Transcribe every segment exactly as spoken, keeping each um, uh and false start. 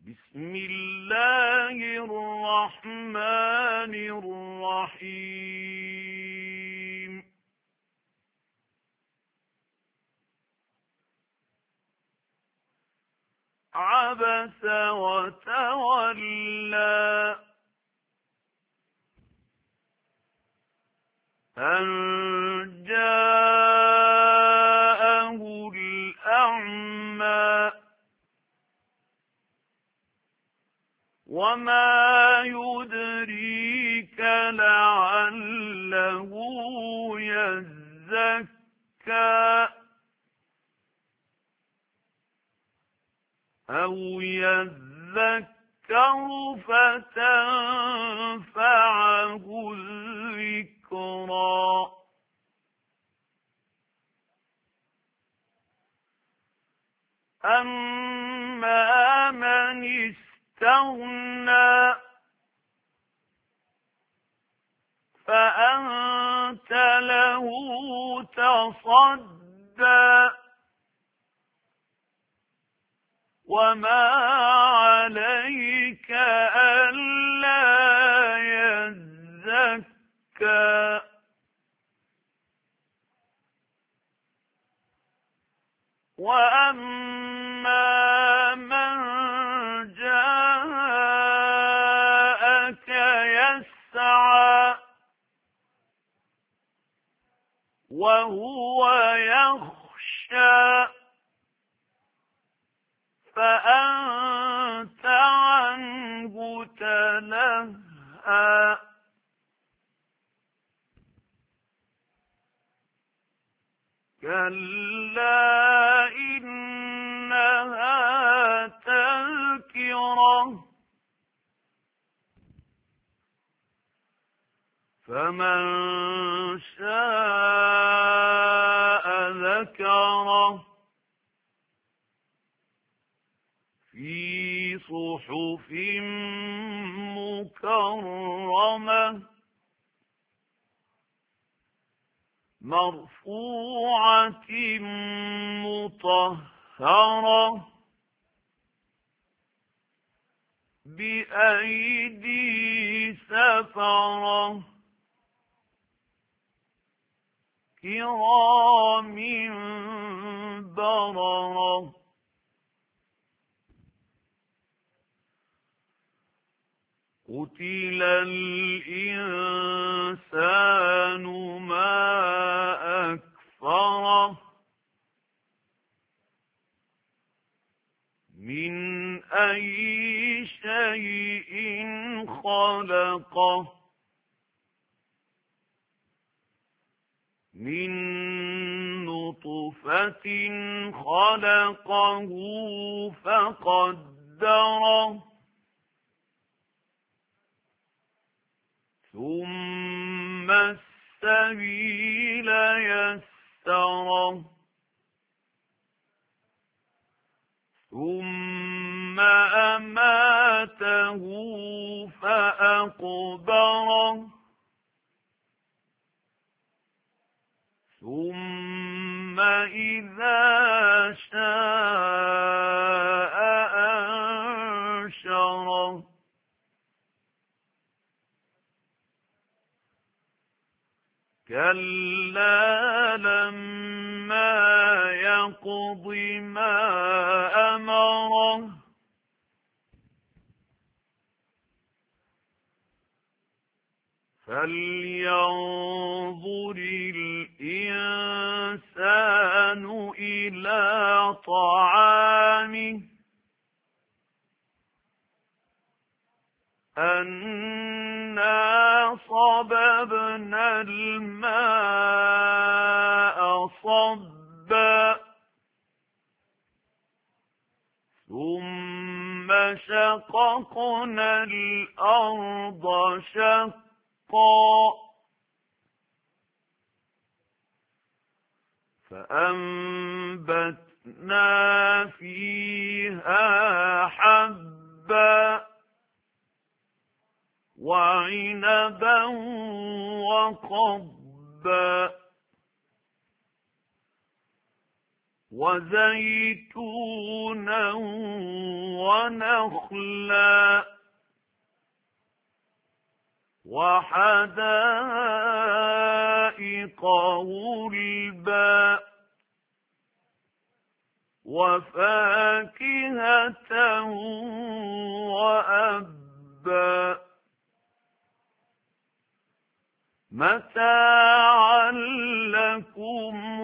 بسم الله الرحمن الرحيم عبس وتولى أن جاءه الأعمى وما يدريك لعله يزكى أو يذكر فتنفعه الذكرى أما من استغنى فأنت له تصدى وما عليك ألا يزكى وأما من جاءك يسعى وهو يخشى فأنت عنه تلهى كلا إنها تذكرة فمن شاء ذكره في صحف مكرمة مرفوعة مطهرة بأيدي سفرة كرام بررة قتل الإنسان ما أكفره من أي شيء خلقه من نطفة خلقه فقدره ثم السبيل يسره ثم أماته فأقبره ثم إذا شاء أنشره كلا لما يقض ما أمره فلينظر الإنسان إلى طعامه أنا صببنا الماء صبا ثم شققنا الأرض شقا فأنبتنا فيها حبا وعنبا وقضبا وزيتونا ونخلا وحدائق غلبا وفاكهة وأبا متاعا لكم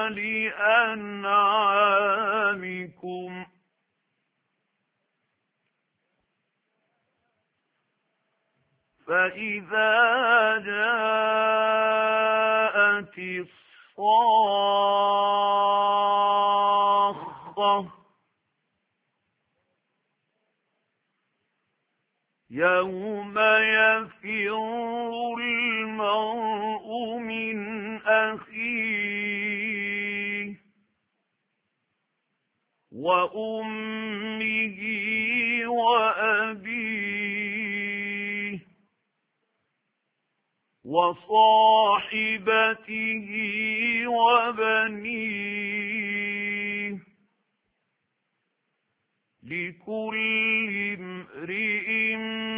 ولأنعامكم فإذا جاءت الصاخة يوم يفر المرء من أخيه وأمه وأبيه وصاحبته وبنيه لكل امرئ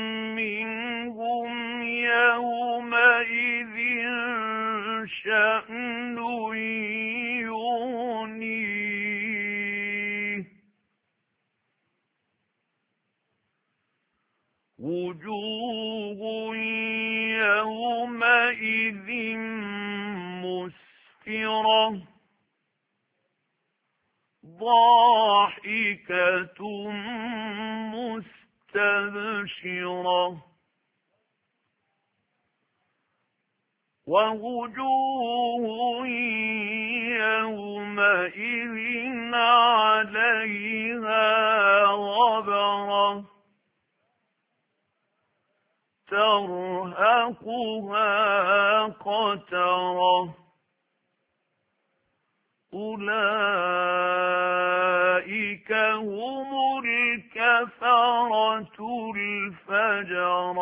منهم يومئذ شأن يغنيه وجوه يومئذ مسفرة ضاحكة مستبشرة ووجوه يومئذ عليها غبرة ترهقها قترة أولئك هم الكفرة الفجرة.